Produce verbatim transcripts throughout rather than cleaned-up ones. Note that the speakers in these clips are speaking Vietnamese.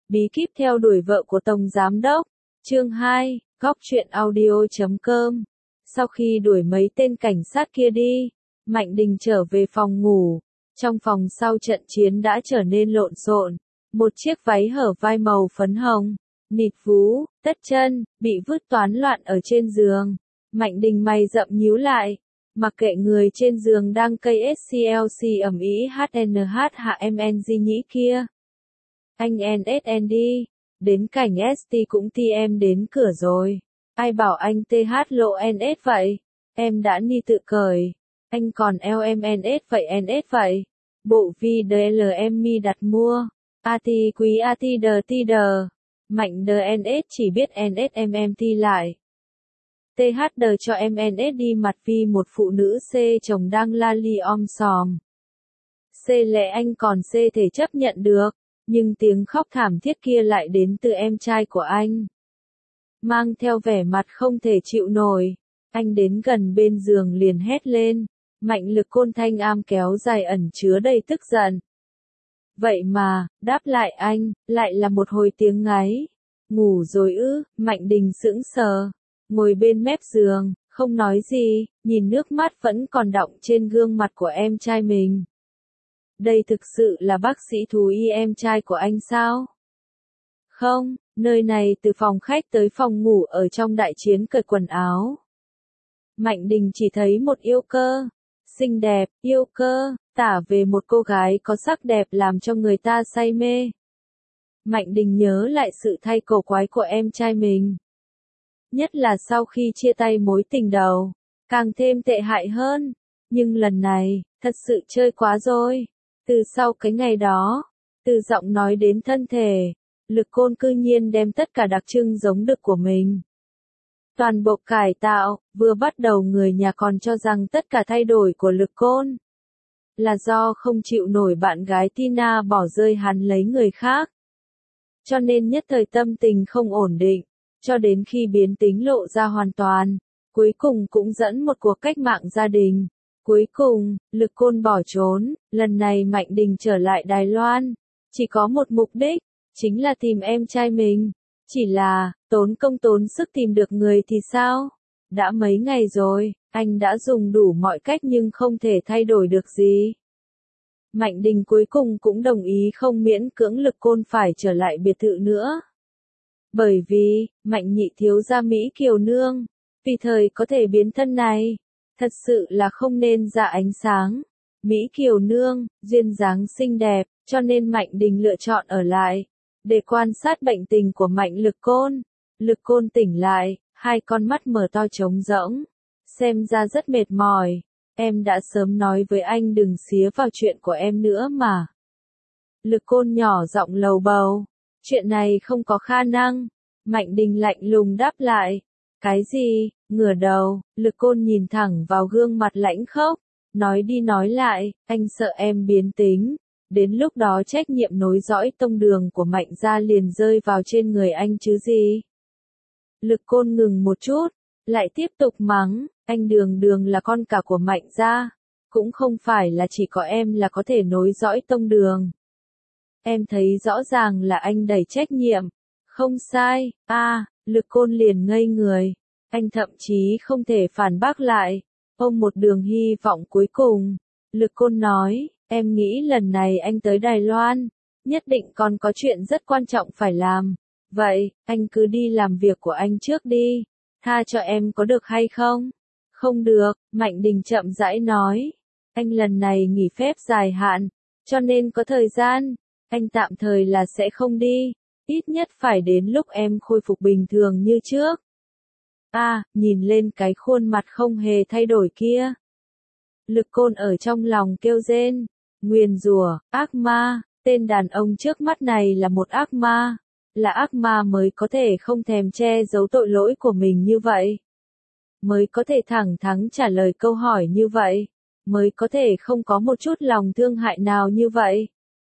Bí kíp theo đuổi vợ của Tổng Giám Đốc. Chương hai, góc truyện audio chấm com. Sau khi đuổi mấy tên cảnh sát kia đi, Mạnh Đình trở về phòng ngủ. Trong phòng sau trận chiến đã trở nên lộn xộn. Một chiếc váy hở vai màu phấn hồng, nịt vú, tất chân, bị vứt toán loạn ở trên giường. Mạnh Đình mày rậm nhíu lại. Mặc kệ người trên giường đang cây ét xê lờ xê ầm ĩ hát en hát hạ em en giê nhĩ kia. Anh en ét en đi, đến cảnh ét tê cũng ti em đến cửa rồi. Ai bảo anh tê hát lộ en ét vậy? Em đã ni tự cởi. Anh còn eo em en ét vậy en ét vậy? Bộ vi đê lờ em mi đặt mua. A ti quý A ti đờ ti đờ. Mạnh đờ en ét chỉ biết en ét em em ti lại. tê hát đờ cho em en ét đi mặt vì một phụ nữ C chồng đang la li om sòm. C lẽ anh còn C thể chấp nhận được, nhưng tiếng khóc thảm thiết kia lại đến từ em trai của anh. Mang theo vẻ mặt không thể chịu nổi, anh đến gần bên giường liền hét lên, mạnh lực côn thanh am kéo dài ẩn chứa đầy tức giận. Vậy mà, đáp lại anh, lại là một hồi tiếng ngáy. Ngủ rồi ư, Mạnh Đình sững sờ. Ngồi bên mép giường, không nói gì, nhìn nước mắt vẫn còn đọng trên gương mặt của em trai mình. Đây thực sự là bác sĩ thú y em trai của anh sao? Không, nơi này từ phòng khách tới phòng ngủ ở trong đại chiến cởi quần áo. Mạnh Đình chỉ thấy một yêu cơ, xinh đẹp, yêu cơ, tả về một cô gái có sắc đẹp làm cho người ta say mê. Mạnh Đình nhớ lại sự thay cổ quái của em trai mình. Nhất là sau khi chia tay mối tình đầu, càng thêm tệ hại hơn. Nhưng lần này, thật sự chơi quá rồi. Từ sau cái ngày đó, từ giọng nói đến thân thể, lực côn cư nhiên đem tất cả đặc trưng giống đực của mình. Toàn bộ cải tạo, vừa bắt đầu người nhà còn cho rằng tất cả thay đổi của lực côn là do không chịu nổi bạn gái Tina bỏ rơi hắn lấy người khác. Cho nên nhất thời tâm tình không ổn định. Cho đến khi biến tính lộ ra hoàn toàn, cuối cùng cũng dẫn một cuộc cách mạng gia đình. Cuối cùng, lực côn bỏ trốn, lần này Mạnh Đình trở lại Đài Loan, chỉ có một mục đích, chính là tìm em trai mình. Chỉ là, tốn công tốn sức tìm được người thì sao? Đã mấy ngày rồi, anh đã dùng đủ mọi cách nhưng không thể thay đổi được gì. Mạnh Đình cuối cùng cũng đồng ý không miễn cưỡng lực côn phải trở lại biệt thự nữa. Bởi vì, Mạnh nhị thiếu gia Mỹ Kiều Nương, vì thời có thể biến thân này, thật sự là không nên ra ánh sáng. Mỹ Kiều Nương, duyên dáng xinh đẹp, cho nên Mạnh Đình lựa chọn ở lại, để quan sát bệnh tình của Mạnh lực côn. Lực côn tỉnh lại, hai con mắt mở to trống rỗng, xem ra rất mệt mỏi. Em đã sớm nói với anh đừng xía vào chuyện của em nữa mà. Lực côn nhỏ giọng lầu bầu. Chuyện này không có khả năng. Mạnh Đình lạnh lùng đáp lại. Cái gì? Ngửa đầu, lực côn nhìn thẳng vào gương mặt lãnh khốc. Nói đi nói lại, anh sợ em biến tính. Đến lúc đó trách nhiệm nối dõi tông đường của Mạnh gia liền rơi vào trên người anh chứ gì. Lực côn ngừng một chút, lại tiếp tục mắng. Anh Đường Đường là con cả của Mạnh gia. Cũng không phải là chỉ có em là có thể nối dõi tông đường. Em thấy rõ ràng là anh đẩy trách nhiệm. Không sai, a à, lực côn liền ngây người. Anh thậm chí không thể phản bác lại. Ông một đường hy vọng cuối cùng. Lực côn nói, em nghĩ lần này anh tới Đài Loan, nhất định còn có chuyện rất quan trọng phải làm. Vậy, anh cứ đi làm việc của anh trước đi. Tha cho em có được hay không? Không được, Mạnh Đình chậm rãi nói. Anh lần này nghỉ phép dài hạn, cho nên có thời gian. Anh tạm thời là sẽ không đi, ít nhất phải đến lúc em khôi phục bình thường như trước. A, à, nhìn lên cái khuôn mặt không hề thay đổi kia. Lực côn ở trong lòng kêu rên, nguyền rủa, ác ma, tên đàn ông trước mắt này là một ác ma, là ác ma mới có thể không thèm che giấu tội lỗi của mình như vậy. Mới có thể thẳng thắn trả lời câu hỏi như vậy, mới có thể không có một chút lòng thương hại nào như vậy.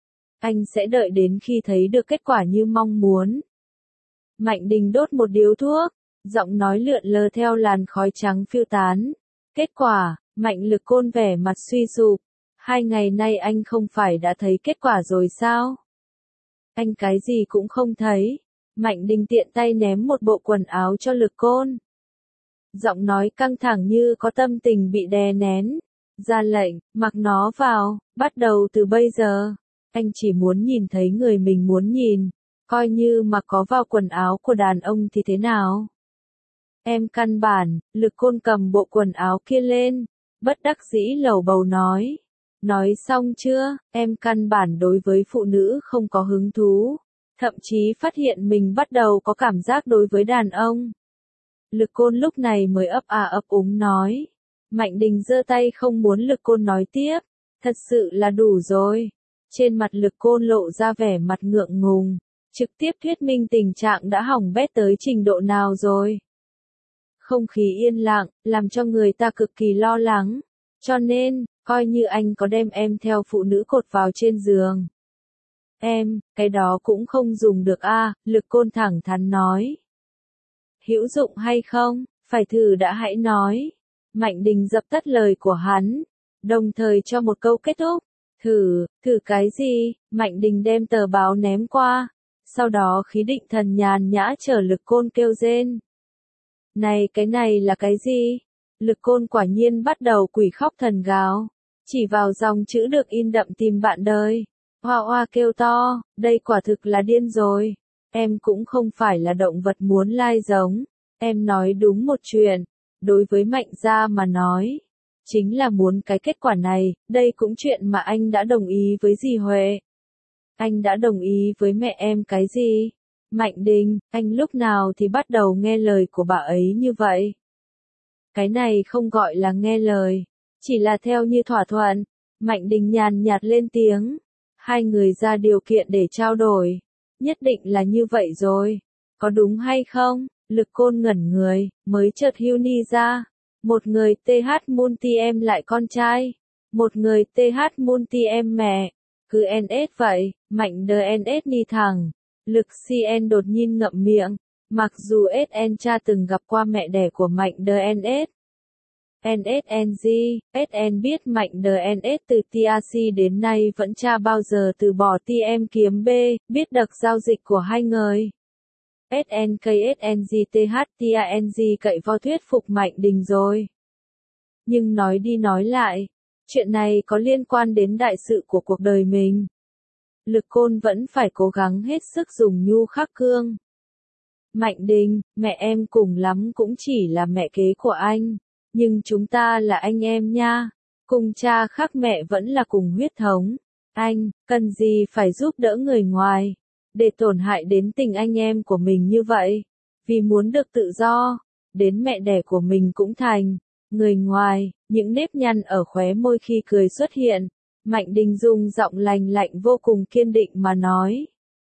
Anh sẽ đợi đến khi thấy được kết quả như mong muốn. Mạnh Đình đốt một điếu thuốc, giọng nói lượn lờ theo làn khói trắng phiêu tán. Kết quả, Mạnh lực côn vẻ mặt suy sụp. Hai ngày nay anh không phải đã thấy kết quả rồi sao? anh cái gì cũng không thấy. Mạnh Đình tiện tay ném một bộ quần áo cho Lực Côn. Giọng nói căng thẳng như có tâm tình bị đè nén. Ra lệnh, mặc nó vào, bắt đầu từ bây giờ. Anh chỉ muốn nhìn thấy người mình muốn nhìn. Coi như mà có vào quần áo của đàn ông thì thế nào? Em căn bản, Lực Côn cầm bộ quần áo kia lên. Bất đắc dĩ lầu bầu nói. Nói xong chưa, em căn bản đối với phụ nữ không có hứng thú. Thậm chí phát hiện mình bắt đầu có cảm giác đối với đàn ông. Lực Côn lúc này mới ấp à ấp úng nói. Mạnh Đình giơ tay không muốn Lực Côn nói tiếp. Thật sự là đủ rồi. Trên mặt Lực Côn lộ ra vẻ mặt ngượng ngùng. Trực tiếp thuyết minh tình trạng đã hỏng bét tới trình độ nào rồi. Không khí yên lặng, làm cho người ta cực kỳ lo lắng. Cho nên, coi như anh có đem em theo phụ nữ cột vào trên giường. Em, cái đó cũng không dùng được a, Lực Côn thẳng thắn nói. Hữu dụng hay không, phải thử đã hãy nói. Mạnh Đình dập tắt lời của hắn, đồng thời cho một câu kết thúc. Thử, thử cái gì? Mạnh Đình đem tờ báo ném qua. Sau đó khí định thần nhàn nhã chờ Lực Côn kêu rên. Này cái này là cái gì? Lực Côn quả nhiên bắt đầu quỷ khóc thần gào. Chỉ vào dòng chữ được in đậm tìm bạn đời. Hoa hoa kêu to, đây quả thực là điên rồi. Em cũng không phải là động vật muốn lai giống. Em nói đúng một chuyện. Đối với Mạnh gia mà nói. Chính là muốn cái kết quả này, đây cũng chuyện mà anh đã đồng ý với dì Huệ. Anh đã đồng ý với mẹ em cái gì? Mạnh Đình, anh lúc nào thì bắt đầu nghe lời của bà ấy như vậy? Cái này không gọi là nghe lời, chỉ là theo như thỏa thuận. Mạnh Đình nhàn nhạt lên tiếng. Hai người ra điều kiện để trao đổi. Nhất định là như vậy rồi. Có đúng hay không? Lực Côn ngẩn người, mới chợt hiu ni ra. Một người tê hát multi em lại con trai. Một người tê hát multi em mẹ. Cứ en ét vậy, Mạnh đờ en ét ni thẳng. Lực xê en đột nhiên ngậm miệng. Mặc dù ét en cha từng gặp qua mẹ đẻ của Mạnh đờ en ét. en ét en giê, ét en biết Mạnh đờ en ét từ tê rờ xê đến nay vẫn cha bao giờ từ bỏ tê em kiếm B, biết được giao dịch của hai người. ét en ca ét en giê tê hát tê a en giê cậy vào thuyết phục Mạnh Đình rồi. Nhưng nói đi nói lại, chuyện này có liên quan đến đại sự của cuộc đời mình. Lực Côn vẫn phải cố gắng hết sức dùng nhu khắc cương. Mạnh Đình, mẹ em cùng lắm cũng chỉ là mẹ kế của anh. Nhưng chúng ta là anh em nha. Cùng cha khác mẹ vẫn là cùng huyết thống. Anh, cần gì phải giúp đỡ người ngoài. Để tổn hại đến tình anh em của mình như vậy. Vì muốn được tự do. Đến mẹ đẻ của mình cũng thành. Người ngoài, những nếp nhăn ở khóe môi khi cười xuất hiện. Mạnh Đình dùng giọng lành lạnh vô cùng kiên định mà nói.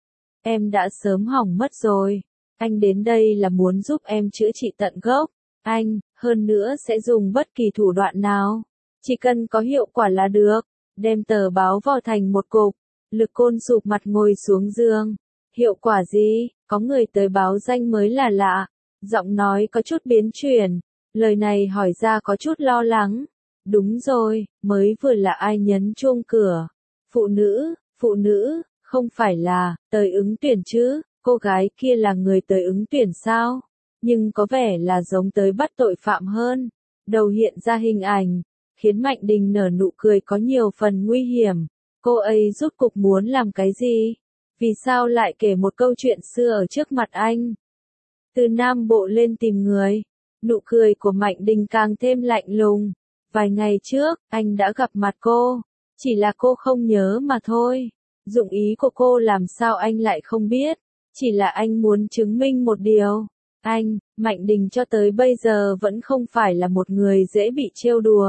Em đã sớm hỏng mất rồi. Anh đến đây là muốn giúp em chữa trị tận gốc. Anh, hơn nữa sẽ dùng bất kỳ thủ đoạn nào. Chỉ cần có hiệu quả là được. Đem tờ báo vào thành một cục. Lực Côn sụp mặt ngồi xuống giường. Hiệu quả gì? Có người tới báo danh mới là lạ. Giọng nói có chút biến chuyển. Lời này hỏi ra có chút lo lắng. Đúng rồi, mới vừa là ai nhấn chuông cửa. Phụ nữ, phụ nữ, không phải là, tới ứng tuyển chứ, cô gái kia là người tới ứng tuyển sao? Nhưng có vẻ là giống tới bắt tội phạm hơn. Đầu hiện ra hình ảnh, khiến Mạnh Đình nở nụ cười có nhiều phần nguy hiểm. Cô ấy rốt cục muốn làm cái gì? Vì sao lại kể một câu chuyện xưa ở trước mặt anh? Từ Nam Bộ lên tìm người. Nụ cười của Mạnh Đình càng thêm lạnh lùng. Vài ngày trước, anh đã gặp mặt cô. Chỉ là cô không nhớ mà thôi. Dụng ý của cô làm sao anh lại không biết. Chỉ là anh muốn chứng minh một điều. Anh, Mạnh Đình cho tới bây giờ vẫn không phải là một người dễ bị trêu đùa.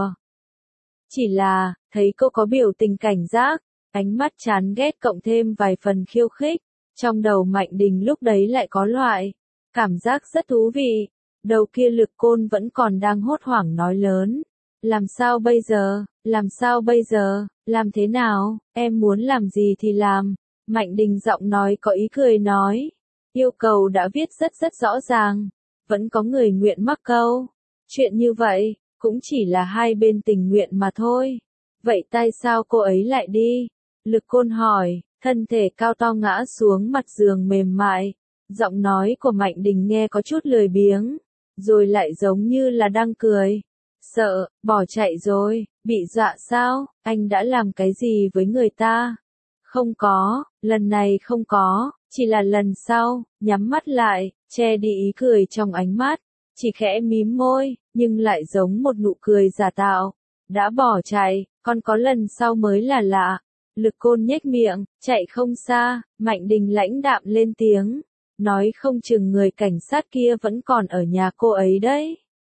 Chỉ là, thấy cô có biểu tình cảnh giác, ánh mắt chán ghét cộng thêm vài phần khiêu khích. Trong đầu Mạnh Đình lúc đấy lại có loại cảm giác rất thú vị. Đầu kia Lực Côn vẫn còn đang hốt hoảng nói lớn. Làm sao bây giờ, làm sao bây giờ, làm thế nào, em muốn làm gì thì làm. Mạnh Đình giọng nói có ý cười nói. Yêu cầu đã viết rất rất rõ ràng. Vẫn có người nguyện mắc câu. Chuyện như vậy, cũng chỉ là hai bên tình nguyện mà thôi. Vậy tại sao cô ấy lại đi? Lực Côn hỏi, thân thể cao to ngã xuống mặt giường mềm mại. Giọng nói của Mạnh Đình nghe có chút lười biếng, rồi lại giống như là đang cười. Sợ, bỏ chạy rồi, bị dọa sao, anh đã làm cái gì với người ta? Không có, lần này không có, chỉ là lần sau, nhắm mắt lại, che đi ý cười trong ánh mắt, chỉ khẽ mím môi, nhưng lại giống một nụ cười giả tạo. Đã bỏ chạy, còn có lần sau mới là lạ. Lực Côn nhếch miệng, chạy không xa, Mạnh Đình lãnh đạm lên tiếng, nói không chừng người cảnh sát kia vẫn còn ở nhà cô ấy đấy.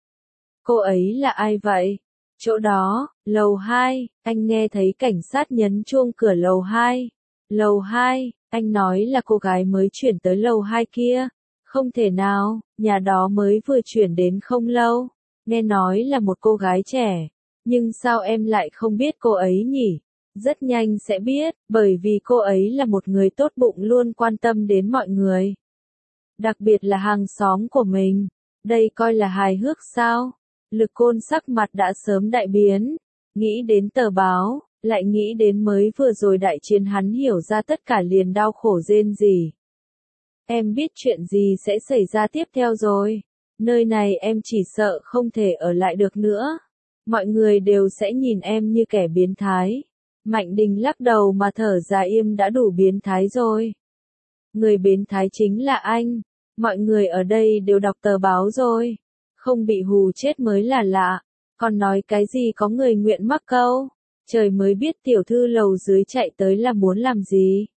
Cô ấy là ai vậy? Chỗ đó, lầu hai, anh nghe thấy cảnh sát nhấn chuông cửa lầu hai. Lầu hai, anh nói là cô gái mới chuyển tới lầu hai kia. Không thể nào, nhà đó mới vừa chuyển đến không lâu. Nghe nói là một cô gái trẻ. Nhưng sao em lại không biết cô ấy nhỉ? Rất nhanh sẽ biết, bởi vì cô ấy là một người tốt bụng luôn quan tâm đến mọi người. Đặc biệt là hàng xóm của mình. Đây coi là hài hước sao? Lực Côn sắc mặt đã sớm đại biến. Nghĩ đến tờ báo, lại nghĩ đến mới vừa rồi đại chiến hắn hiểu ra tất cả liền đau khổ rên rỉ. Em biết chuyện gì sẽ xảy ra tiếp theo rồi. Nơi này em chỉ sợ không thể ở lại được nữa. Mọi người đều sẽ nhìn em như kẻ biến thái. Mạnh Đình lắc đầu mà thở dài im đã đủ biến thái rồi. Người biến thái chính là anh. Mọi người ở đây đều đọc tờ báo rồi. Không bị hù chết mới là lạ. Còn nói cái gì có người nguyện mắc câu. Trời mới biết tiểu thư lầu dưới chạy tới là muốn làm gì.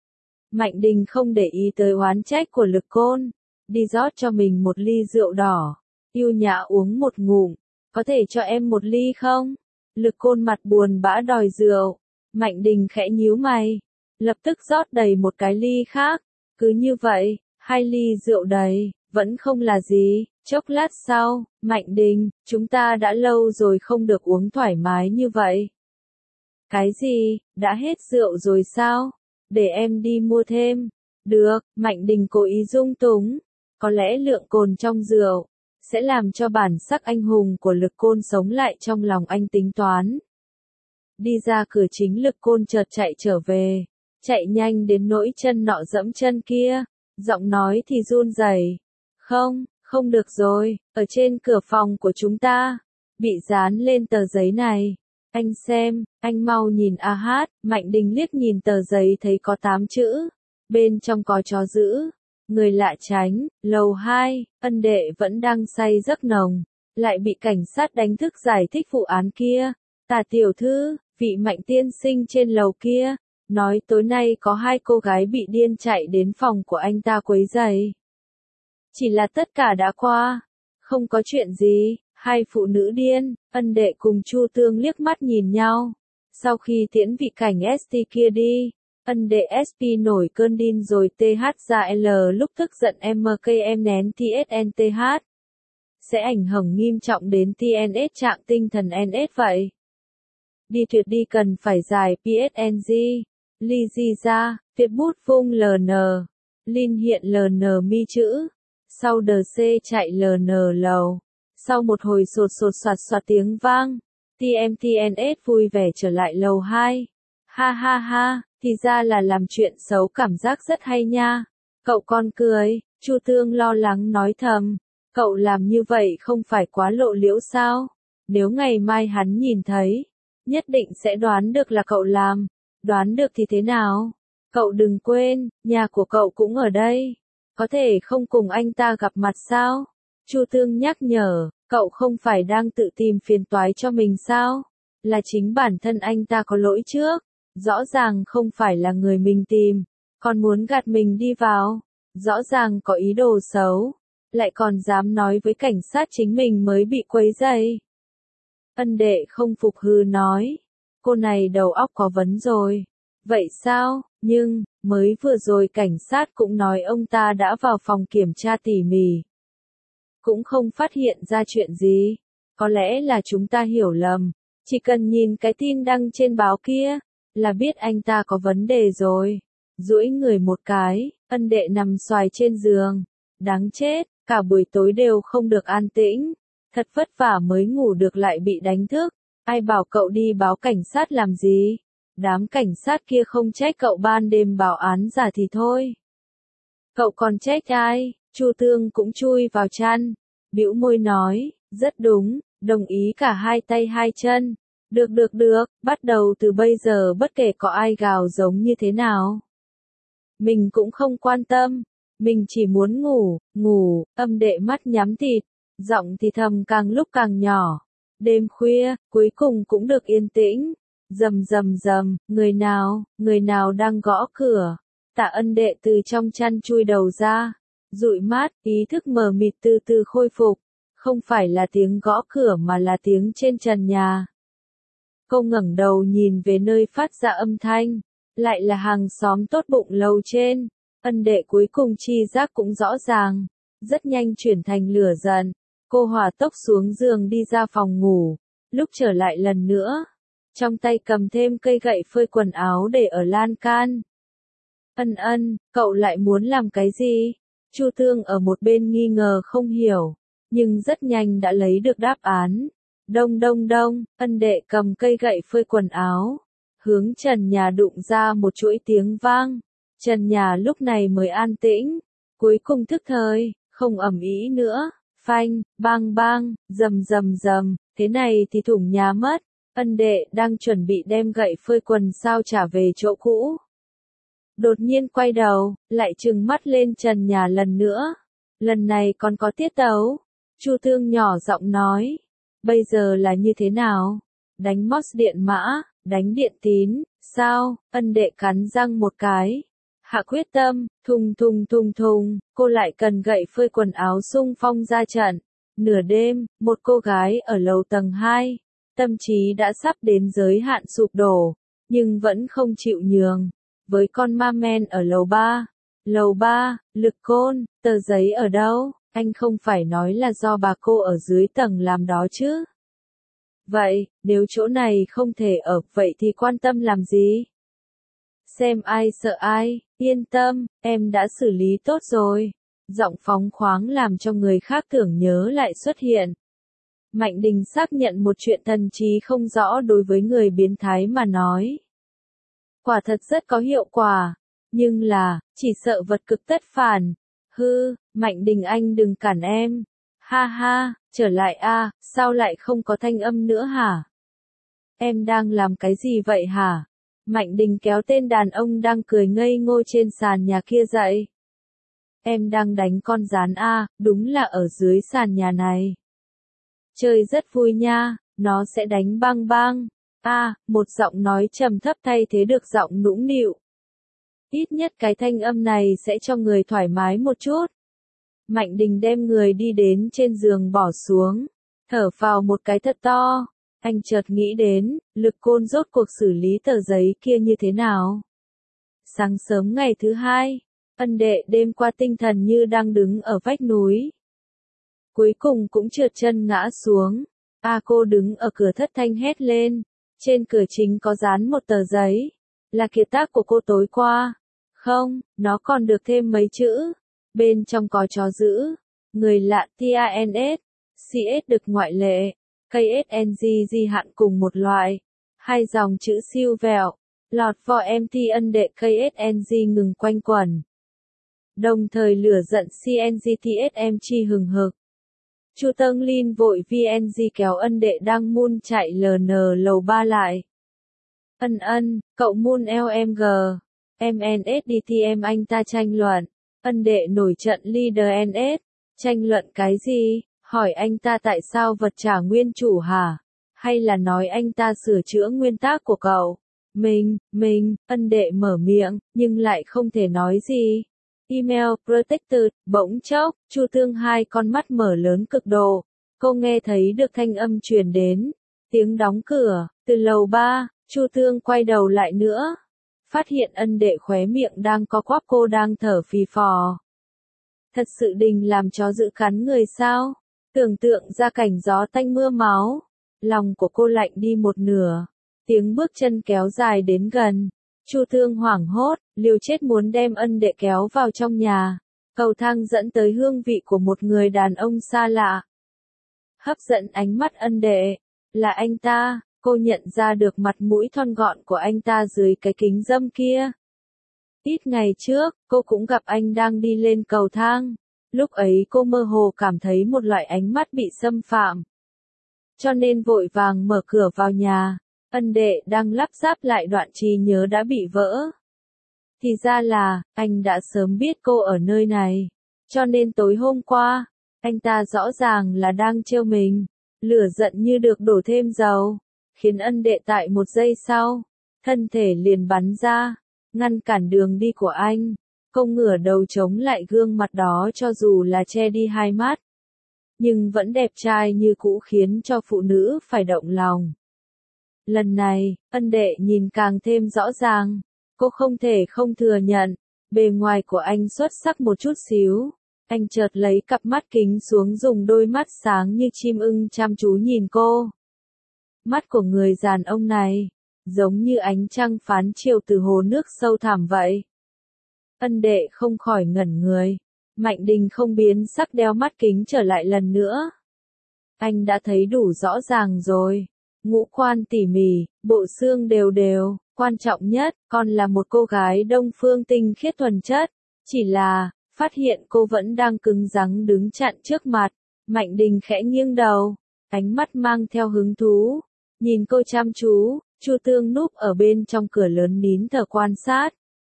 Mạnh Đình không để ý tới oán trách của Lực Côn. Đi rót cho mình một ly rượu đỏ. Yêu nhã uống một ngụm. Có thể cho em một ly không? Lực Côn mặt buồn bã đòi rượu. Mạnh Đình khẽ nhíu mày. Lập tức rót đầy một cái ly khác. Cứ như vậy, hai ly rượu đầy, vẫn không là gì. Chốc lát sau, Mạnh Đình, chúng ta đã lâu rồi không được uống thoải mái như vậy. Cái gì, đã hết rượu rồi sao? Để em đi mua thêm. Được, Mạnh Đình cố ý dung túng. Có lẽ lượng cồn trong rượu sẽ làm cho bản sắc anh hùng của Lực Côn sống lại trong lòng anh tính toán. Đi ra cửa chính Lực Côn chợt chạy trở về. Chạy nhanh đến nỗi chân nọ dẫm chân kia. Giọng nói thì run rẩy. Không, không được rồi, ở trên cửa phòng của chúng ta. Bị dán lên tờ giấy này. Anh xem, anh mau nhìn a hát. Mạnh Đình liếc nhìn tờ giấy thấy có tám chữ. Bên trong có chó dữ. Người lạ tránh, lầu hai, Ân Đệ vẫn đang say giấc nồng. Lại bị cảnh sát đánh thức giải thích vụ án kia. Tả tiểu thư, vị Mạnh tiên sinh trên lầu kia. Nói tối nay có hai cô gái bị điên chạy đến phòng của anh ta quấy rầy. Chỉ là tất cả đã qua. Không có chuyện gì. Hai phụ nữ điên, Ân Đệ cùng Chu Tương liếc mắt nhìn nhau. Sau khi tiễn vị cảnh ét tê kia đi, Ân Đệ ét pê nổi cơn điên rồi tê hát ra L lúc tức giận em ca em nén tê ét en tê hát. Sẽ ảnh hưởng nghiêm trọng đến tê en ét trạng tinh thần en ét vậy. Đi tuyệt đi cần phải giải pê ét en giê. Ly di ra, Việt bút vung lờ en. Linh hiện lờ en mi chữ. Sau đờ xê chạy lờ en lầu. Sau một hồi sột sột soạt soạt tiếng vang, tê em tê en ét vui vẻ trở lại lầu hai. Ha ha ha, thì ra là làm chuyện xấu cảm giác rất hay nha. Cậu con cười, Chu Tương lo lắng nói thầm. Cậu làm như vậy không phải quá lộ liễu sao? Nếu ngày mai hắn nhìn thấy, nhất định sẽ đoán được là cậu làm. Đoán được thì thế nào? Cậu đừng quên, nhà của cậu cũng ở đây. Có thể không cùng anh ta gặp mặt sao? Chu Tương nhắc nhở, cậu không phải đang tự tìm phiền toái cho mình sao? Là chính bản thân anh ta có lỗi trước. Rõ ràng không phải là người mình tìm, còn muốn gạt mình đi vào. Rõ ràng có ý đồ xấu, lại còn dám nói với cảnh sát chính mình mới bị quấy rầy. Ân Đệ không phục hừ nói, cô này đầu óc có vấn rồi. Vậy sao? Nhưng, mới vừa rồi cảnh sát cũng nói ông ta đã vào phòng kiểm tra tỉ mỉ. Cũng không phát hiện ra chuyện gì. Có lẽ là chúng ta hiểu lầm. Chỉ cần nhìn cái tin đăng trên báo kia, là biết anh ta có vấn đề rồi. Duỗi người một cái, Ân Đệ nằm xoài trên giường. Đáng chết, cả buổi tối đều không được an tĩnh. Thật vất vả mới ngủ được lại bị đánh thức. Ai bảo cậu đi báo cảnh sát làm gì? đám cảnh sát kia không trách cậu ban đêm báo án giả thì thôi. Cậu còn trách ai? Chu Tương cũng chui vào chăn, bĩu môi nói, rất đúng, đồng ý cả hai tay hai chân. Được được được, bắt đầu từ bây giờ bất kể có ai gào giống như thế nào. Mình cũng không quan tâm, mình chỉ muốn ngủ, ngủ, âm đệ mắt nhắm thịt, giọng thì thầm càng lúc càng nhỏ. Đêm khuya, cuối cùng cũng được yên tĩnh. Rầm rầm rầm, người nào, người nào đang gõ cửa. Tạ Ân đệ từ trong chăn chui đầu ra, dụi mắt, ý thức mờ mịt từ từ khôi phục. Không phải là tiếng gõ cửa mà là tiếng trên trần nhà. Cô ngẩng đầu nhìn về nơi phát ra âm thanh, lại là hàng xóm tốt bụng lầu trên. Ân đệ cuối cùng chi giác cũng rõ ràng, rất nhanh chuyển thành lửa giận. Cô hỏa tốc xuống giường đi ra phòng ngủ, lúc trở lại lần nữa, trong tay cầm thêm cây gậy phơi quần áo để ở lan can. Ân ân, cậu lại muốn làm cái gì? Chu Tương ở một bên nghi ngờ không hiểu, nhưng rất nhanh đã lấy được đáp án. Đông đông đông, ân đệ cầm cây gậy phơi quần áo, hướng trần nhà đụng ra một chuỗi tiếng vang. Trần nhà lúc này mới an tĩnh, cuối cùng thức thời, không ầm ĩ nữa. Phanh, bang bang, rầm rầm rầm, thế này thì thủng nhà mất. Ân đệ đang chuẩn bị đem gậy phơi quần sao trả về chỗ cũ. Đột nhiên quay đầu, lại trừng mắt lên trần nhà lần nữa. Lần này còn có tiết tấu. Chu Tương nhỏ giọng nói. Bây giờ là như thế nào? Đánh mót điện mã, đánh điện tín, sao? Ân đệ cắn răng một cái. Hạ quyết tâm, thùng thùng thùng thùng, cô lại cần gậy phơi quần áo xung phong ra trận. Nửa đêm, một cô gái ở lầu tầng hai, tâm trí đã sắp đến giới hạn sụp đổ, nhưng vẫn không chịu nhường. Với con ma men ở lầu ba, lầu ba, Lực Côn, tờ giấy ở đâu? Anh không phải nói là do bà cô ở dưới tầng làm đó chứ? Vậy, nếu chỗ này không thể ở, vậy thì quan tâm làm gì? Xem ai sợ ai, yên tâm, em đã xử lý tốt rồi. Giọng phóng khoáng làm cho người khác tưởng nhớ lại xuất hiện. Mạnh Đình xác nhận một chuyện thần trí không rõ đối với người biến thái mà nói. Quả thật rất có hiệu quả, nhưng là, chỉ sợ vật cực tất phản. Hư, Mạnh Đình anh đừng cản em. Ha ha, trở lại a, sao lại không có thanh âm nữa hả? Em đang làm cái gì vậy hả? Mạnh Đình kéo tên đàn ông đang cười ngây ngô trên sàn nhà kia dậy. Em đang đánh con gián a, đúng là ở dưới sàn nhà này. Chơi rất vui nha, nó sẽ đánh bang bang. A, một giọng nói trầm thấp thay thế được giọng nũng nịu. Ít nhất cái thanh âm này sẽ cho người thoải mái một chút. Mạnh Đình đem người đi đến trên giường bỏ xuống, thở vào một cái thật to. Anh chợt nghĩ đến, Lực Côn rốt cuộc xử lý tờ giấy kia như thế nào. Sáng sớm ngày thứ hai, Ân đệ đêm qua tinh thần như đang đứng ở vách núi. Cuối cùng cũng trượt chân ngã xuống. A cô đứng ở cửa thất thanh hét lên. Trên cửa chính có dán một tờ giấy. Là kiệt tác của cô tối qua. Không, nó còn được thêm mấy chữ. Bên trong có chó giữ. Người lạ tans. xê ét được ngoại lệ. kSNG hạn cùng một loại. Hai dòng chữ siêu vẹo. Lọt vào em thi ân đệ kSNG ngừng quanh quẩn. Đồng thời lửa giận xê en giê tê ét em chi hừng hực. Chu Tân Linh vội vê en giê kéo ân đệ đang mun chạy lờ nờ lầu ba lại. Ân ân, cậu mun lờ em giê. em en ét đê tê em anh ta tranh luận. Ân đệ nổi trận leader en ét. Tranh luận cái gì? Hỏi anh ta tại sao vật trả nguyên chủ hả? Hay là nói anh ta sửa chữa nguyên tắc của cậu? Mình, mình, ân đệ mở miệng, nhưng lại không thể nói gì. Email protected, bỗng chốc, Chu Tương hai con mắt mở lớn cực độ. Cô nghe thấy được thanh âm truyền đến. Tiếng đóng cửa, từ lầu ba, Chu Tương quay đầu lại nữa. Phát hiện ân đệ khóe miệng đang có quắp, cô đang thở phì phò. Thật sự định làm chó giữ cắn người sao? Tưởng tượng ra cảnh gió tanh mưa máu. Lòng của cô lạnh đi một nửa. Tiếng bước chân kéo dài đến gần. Chu Tương hoảng hốt, liều chết muốn đem ân đệ kéo vào trong nhà. Cầu thang dẫn tới hương vị của một người đàn ông xa lạ. Hấp dẫn ánh mắt ân đệ. Là anh ta. Cô nhận ra được mặt mũi thon gọn của anh ta dưới cái kính râm kia. Ít ngày trước, cô cũng gặp anh đang đi lên cầu thang. Lúc ấy cô mơ hồ cảm thấy một loại ánh mắt bị xâm phạm. Cho nên vội vàng mở cửa vào nhà. Ân đệ đang lắp ráp lại đoạn trí nhớ đã bị vỡ. Thì ra là, anh đã sớm biết cô ở nơi này. Cho nên tối hôm qua, anh ta rõ ràng là đang trêu mình. Lửa giận như được đổ thêm dầu. Khiến ân đệ tại một giây sau, thân thể liền bắn ra, ngăn cản đường đi của anh. Cô ngửa đầu chống lại gương mặt đó cho dù là che đi hai mắt. Nhưng vẫn đẹp trai như cũ khiến cho phụ nữ phải động lòng. Lần này, ân đệ nhìn càng thêm rõ ràng. Cô không thể không thừa nhận, bề ngoài của anh xuất sắc một chút xíu. Anh chợt lấy cặp mắt kính xuống dùng đôi mắt sáng như chim ưng chăm chú nhìn cô. Mắt của người đàn ông này, giống như ánh trăng phán chiều từ hồ nước sâu thẳm vậy. Ân đệ không khỏi ngẩn người. Mạnh Đình không biến sắc đeo mắt kính trở lại lần nữa. Anh đã thấy đủ rõ ràng rồi. Ngũ quan tỉ mỉ, bộ xương đều đều, quan trọng nhất, còn là một cô gái Đông Phương tinh khiết thuần chất. Chỉ là, phát hiện cô vẫn đang cứng rắn đứng chặn trước mặt. Mạnh Đình khẽ nghiêng đầu, ánh mắt mang theo hứng thú. Nhìn cô chăm chú, Chu Tương núp ở bên trong cửa lớn nín thở quan sát.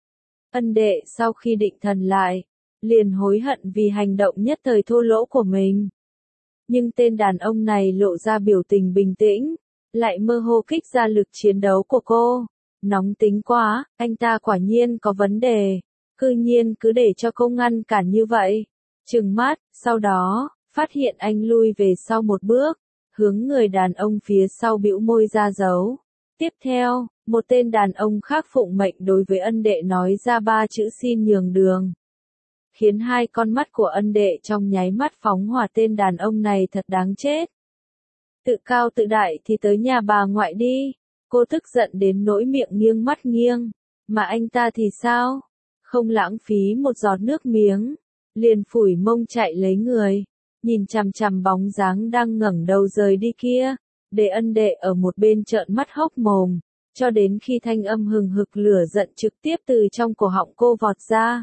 Ân đệ sau khi định thần lại, liền hối hận vì hành động nhất thời thô lỗ của mình. Nhưng tên đàn ông này lộ ra biểu tình bình tĩnh, lại mơ hồ kích ra lực chiến đấu của cô. Nóng tính quá, anh ta quả nhiên có vấn đề, cư nhiên cứ để cho cô ngăn cản như vậy. Trừng mắt, sau đó, phát hiện anh lui về sau một bước, hướng người đàn ông phía sau bĩu môi ra dấu. Tiếp theo, một tên đàn ông khác phụng mệnh đối với ân đệ nói ra ba chữ xin nhường đường. Khiến hai con mắt của ân đệ trong nháy mắt phóng hỏa, tên đàn ông này thật đáng chết. Tự cao tự đại thì tới nhà bà ngoại đi. Cô tức giận đến nỗi miệng nghiêng mắt nghiêng. Mà anh ta thì sao? Không lãng phí một giọt nước miếng. Liền phủi mông chạy lấy người. Nhìn chằm chằm bóng dáng đang ngẩng đầu rời đi kia. Để ân đệ ở một bên trợn mắt hốc mồm. Cho đến khi thanh âm hừng hực lửa giận trực tiếp từ trong cổ họng cô vọt ra.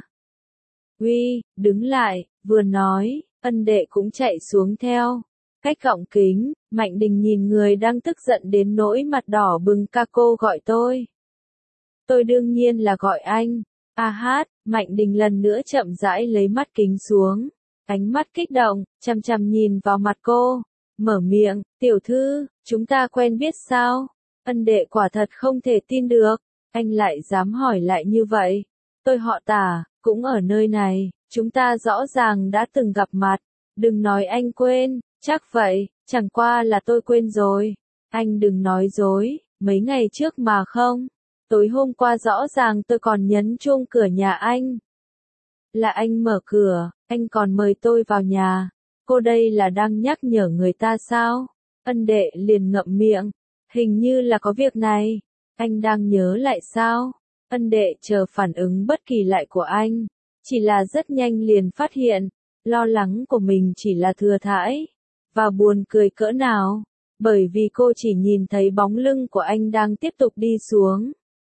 Uy, đứng lại, vừa nói, ân đệ cũng chạy xuống theo. Cách gọng kính, Mạnh Đình nhìn người đang tức giận đến nỗi mặt đỏ bừng. Ca cô gọi tôi. Tôi đương nhiên là gọi anh. A hát, Mạnh Đình lần nữa chậm rãi lấy mắt kính xuống. Ánh mắt kích động, chằm chằm nhìn vào mặt cô. Mở miệng, tiểu thư, chúng ta quen biết sao? Ân đệ quả thật không thể tin được. Anh lại dám hỏi lại như vậy. Tôi họ Tả, cũng ở nơi này. Chúng ta rõ ràng đã từng gặp mặt. Đừng nói anh quên. Chắc vậy, chẳng qua là tôi quên rồi. Anh đừng nói dối, mấy ngày trước mà không. Tối hôm qua rõ ràng tôi còn nhấn chuông cửa nhà anh. Là anh mở cửa, anh còn mời tôi vào nhà. Cô đây là đang nhắc nhở người ta sao? Ân đệ liền ngậm miệng. Hình như là có việc này. Anh đang nhớ lại sao? Ân đệ chờ phản ứng bất kỳ lại của anh. Chỉ là rất nhanh liền phát hiện. Lo lắng của mình chỉ là thừa thãi. Và buồn cười cỡ nào, bởi vì cô chỉ nhìn thấy bóng lưng của anh đang tiếp tục đi xuống.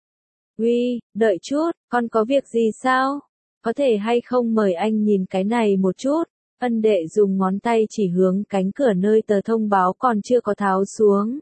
Uy, đợi chút, con có việc gì sao? Có thể hay không mời anh nhìn cái này một chút? Ân đệ dùng ngón tay chỉ hướng cánh cửa nơi tờ thông báo còn chưa có tháo xuống.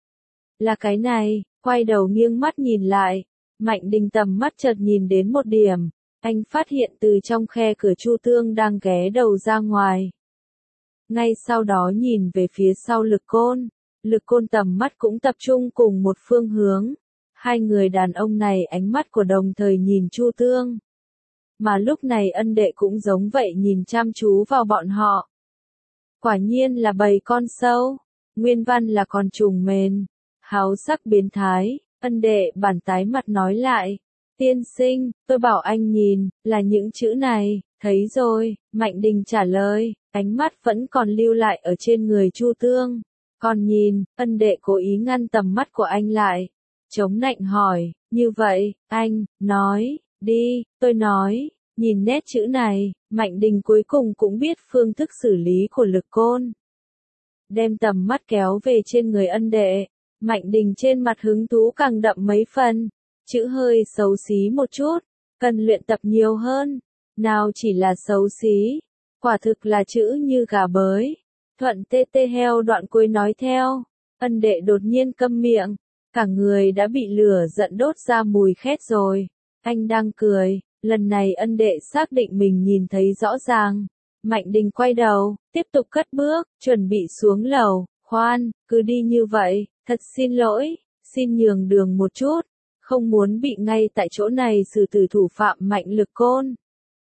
Là cái này, quay đầu nghiêng mắt nhìn lại, Mạnh Đình tầm mắt chợt nhìn đến một điểm. Anh phát hiện từ trong khe cửa Chu Tương đang ghé đầu ra ngoài. Ngay sau đó nhìn về phía sau Lực Côn. Lực Côn tầm mắt cũng tập trung cùng một phương hướng. Hai người đàn ông này ánh mắt của đồng thời nhìn Chu Tương. Mà lúc này ân đệ cũng giống vậy nhìn chăm chú vào bọn họ. Quả nhiên là bầy con sâu. Nguyên văn là con trùng mền. Háo sắc biến thái. Ân đệ bản tái mặt nói lại. Tiên sinh, tôi bảo anh nhìn, là những chữ này. Thấy rồi, Mạnh Đình trả lời, ánh mắt vẫn còn lưu lại ở trên người Chu Tương. Còn nhìn, ân đệ cố ý ngăn tầm mắt của anh lại. Chống nạnh hỏi, như vậy, anh, nói, đi, tôi nói, nhìn nét chữ này, Mạnh Đình cuối cùng cũng biết phương thức xử lý của Lực Côn. Đem tầm mắt kéo về trên người ân đệ, Mạnh Đình trên mặt hứng thú càng đậm mấy phần. Chữ hơi xấu xí một chút, cần luyện tập nhiều hơn. Nào chỉ là xấu xí, quả thực là chữ như gà bới. Thuận tê tê heo đoạn cuối nói theo. Ân đệ đột nhiên câm miệng, cả người đã bị lửa giận đốt ra mùi khét rồi. Anh đang cười, lần này ân đệ xác định mình nhìn thấy rõ ràng. Mạnh Đình quay đầu, tiếp tục cất bước, chuẩn bị xuống lầu. Khoan, cứ đi như vậy, thật xin lỗi, xin nhường đường một chút. Không muốn bị ngay tại chỗ này xử tử thủ phạm Mạnh Lực Côn.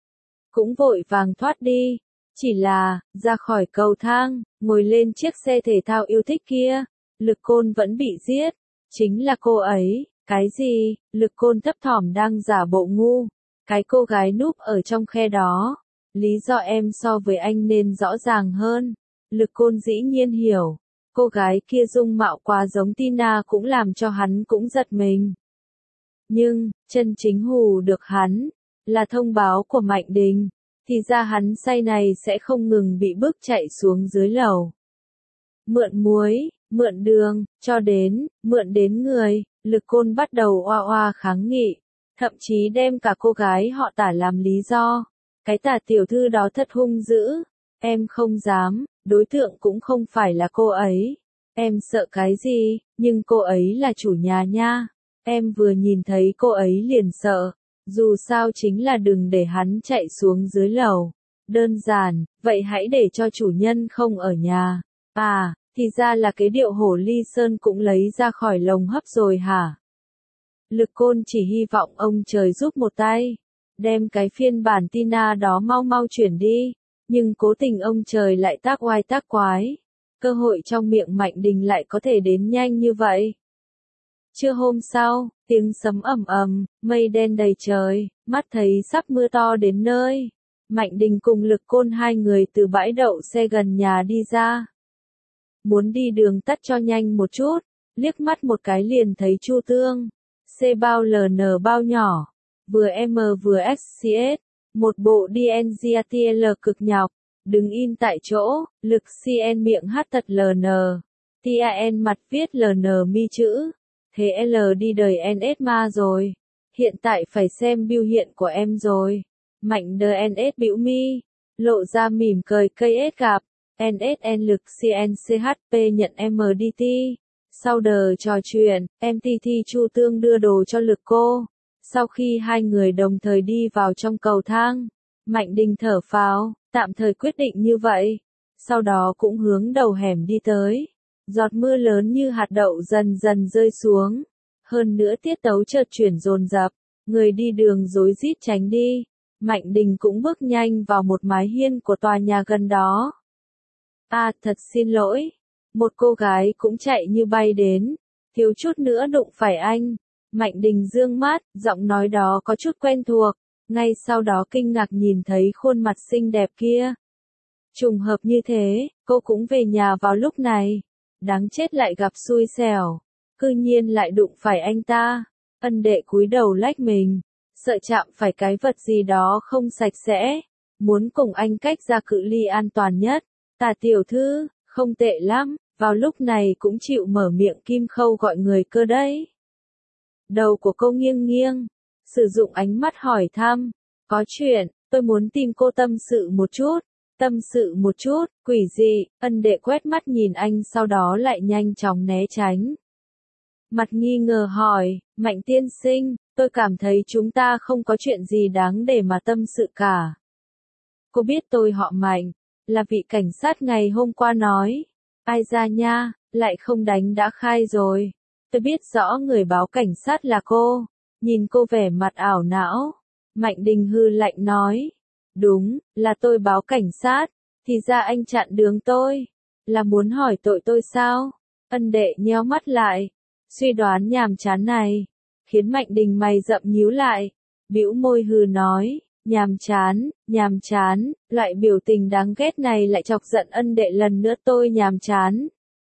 Cũng vội vàng thoát đi. Chỉ là, ra khỏi cầu thang, ngồi lên chiếc xe thể thao yêu thích kia. Lực Côn vẫn bị giết. Chính là cô ấy. Cái gì? Lực Côn thấp thỏm đang giả bộ ngu. Cái cô gái núp ở trong khe đó. Lý do em so với anh nên rõ ràng hơn. Lực Côn dĩ nhiên hiểu. Cô gái kia dung mạo quá giống Tina cũng làm cho hắn cũng giật mình. Nhưng, chân chính hù được hắn, là thông báo của Mạnh Đình. Thì ra hắn say này sẽ không ngừng bị bức chạy xuống dưới lầu. Mượn muối, mượn đường, cho đến, mượn đến người, Lực Côn bắt đầu oa oa kháng nghị. Thậm chí đem cả cô gái họ Tả làm lý do. Cái Tả tiểu thư đó thật hung dữ. Em không dám, đối tượng cũng không phải là cô ấy. Em sợ cái gì, nhưng cô ấy là chủ nhà nha. Em vừa nhìn thấy cô ấy liền sợ. Dù sao chính là đừng để hắn chạy xuống dưới lầu. Đơn giản, vậy hãy để cho chủ nhân không ở nhà. À, thì ra là cái điệu hổ ly sơn cũng lấy ra khỏi lồng hấp rồi hả? Lực Côn chỉ hy vọng ông trời giúp một tay. Đem cái phiên bản Tina đó mau mau chuyển đi. Nhưng cố tình ông trời lại tác oai tác quái. Cơ hội trong miệng Mạnh Đình lại có thể đến nhanh như vậy. Trưa hôm sau, tiếng sấm ầm ầm, mây đen đầy trời, mắt thấy sắp mưa to đến nơi. Mạnh Đình cùng Lực Côn hai người từ bãi đậu xe gần nhà đi ra. Muốn đi đường tắt cho nhanh một chút, liếc mắt một cái liền thấy Chu Tương. C bao lờ en bao nhỏ, vừa M vừa ét xê ét, một bộ đê en giê a tê lờ cực nhọc, đứng in tại chỗ, Lực xê en miệng hát thật lờ en, tê a en mặt viết lờ en mi chữ. Thế L đi đời en ét ma rồi. Hiện tại phải xem biểu hiện của em rồi. Mạnh đờ en ét bĩu mi. Lộ ra mỉm cười cây ết gặp. en ét en Lực xê en xê hát pê nhận em đê tê. Sau đờ trò chuyện, em tê tê Chu Tương đưa đồ cho Lực cô. Sau khi hai người đồng thời đi vào trong cầu thang, Mạnh Đình thở phào, tạm thời quyết định như vậy. Sau đó cũng hướng đầu hẻm đi tới. Giọt mưa lớn như hạt đậu dần dần rơi xuống. Hơn nữa tiết tấu chợt chuyển dồn dập, người đi đường rối rít tránh đi. Mạnh Đình cũng bước nhanh vào một mái hiên của tòa nhà gần đó. À, thật xin lỗi. Một cô gái cũng chạy như bay đến, thiếu chút nữa đụng phải anh. Mạnh Đình dương mắt, giọng nói đó có chút quen thuộc. Ngay sau đó kinh ngạc nhìn thấy khuôn mặt xinh đẹp kia. Trùng hợp như thế, cô cũng về nhà vào lúc này. Đáng chết lại gặp xui xẻo, cư nhiên lại đụng phải anh ta. Ân đệ cúi đầu lách mình, sợ chạm phải cái vật gì đó không sạch sẽ, muốn cùng anh cách ra cự ly an toàn nhất. Tả tiểu thư, không tệ lắm, vào lúc này cũng chịu mở miệng Kim Khâu gọi người cơ đấy. Đầu của cô nghiêng nghiêng, sử dụng ánh mắt hỏi thăm, có chuyện, tôi muốn tìm cô tâm sự một chút. Tâm sự một chút, quỷ gì, ân đệ quét mắt nhìn anh sau đó lại nhanh chóng né tránh. Mặt nghi ngờ hỏi, Mạnh tiên sinh, tôi cảm thấy chúng ta không có chuyện gì đáng để mà tâm sự cả. Cô biết tôi họ Mạnh, là vị cảnh sát ngày hôm qua nói. Ai ra nha, lại không đánh đã khai rồi. Tôi biết rõ người báo cảnh sát là cô. Nhìn cô vẻ mặt ảo não. Mạnh Đình hư lạnh nói. Đúng, là tôi báo cảnh sát. Thì ra anh chặn đường tôi. Là muốn hỏi tội tôi sao? Ân đệ nheo mắt lại. Suy đoán nhàm chán này. Khiến Mạnh Đình mày rậm nhíu lại. Bĩu môi hừ nói. Nhàm chán, nhàm chán. Loại biểu tình đáng ghét này lại chọc giận ân đệ lần nữa tôi nhàm chán.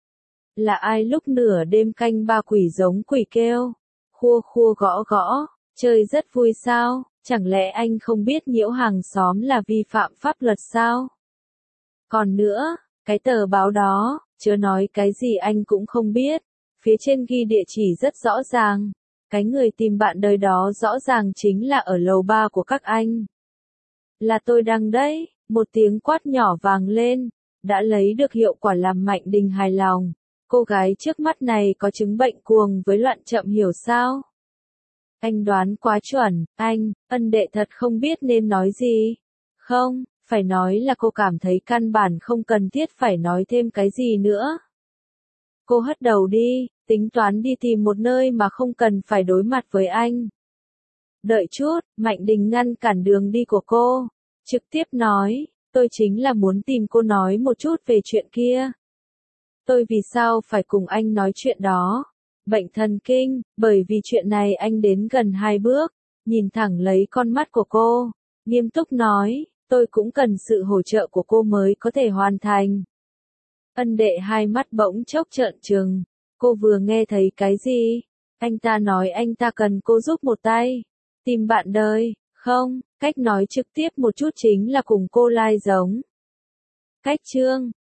Là ai lúc nửa đêm canh ba quỷ giống quỷ kêu? Khua khua gõ gõ. Chơi rất vui sao? Chẳng lẽ anh không biết nhiễu hàng xóm là vi phạm pháp luật sao? Còn nữa, cái tờ báo đó, chớ nói cái gì anh cũng không biết. Phía trên ghi địa chỉ rất rõ ràng. Cái người tìm bạn đời đó rõ ràng chính là ở lầu ba của các anh. Là tôi đăng đấy, một tiếng quát nhỏ vang lên, đã lấy được hiệu quả làm Mạnh Đình hài lòng. Cô gái trước mắt này có chứng bệnh cuồng với loạn chậm hiểu sao? Anh đoán quá chuẩn, anh, ân đệ thật không biết nên nói gì. Không, phải nói là cô cảm thấy căn bản không cần thiết phải nói thêm cái gì nữa. Cô hất đầu đi, tính toán đi tìm một nơi mà không cần phải đối mặt với anh. Đợi chút, Mạnh Đình ngăn cản đường đi của cô, trực tiếp nói, tôi chính là muốn tìm cô nói một chút về chuyện kia. Tôi vì sao phải cùng anh nói chuyện đó? Bệnh thần kinh, bởi vì chuyện này anh đến gần hai bước, nhìn thẳng lấy con mắt của cô, nghiêm túc nói, tôi cũng cần sự hỗ trợ của cô mới có thể hoàn thành. Ân đệ hai mắt bỗng chốc trợn trừng, cô vừa nghe thấy cái gì? Anh ta nói anh ta cần cô giúp một tay, tìm bạn đời, không, cách nói trực tiếp một chút chính là cùng cô lai giống. Cách chương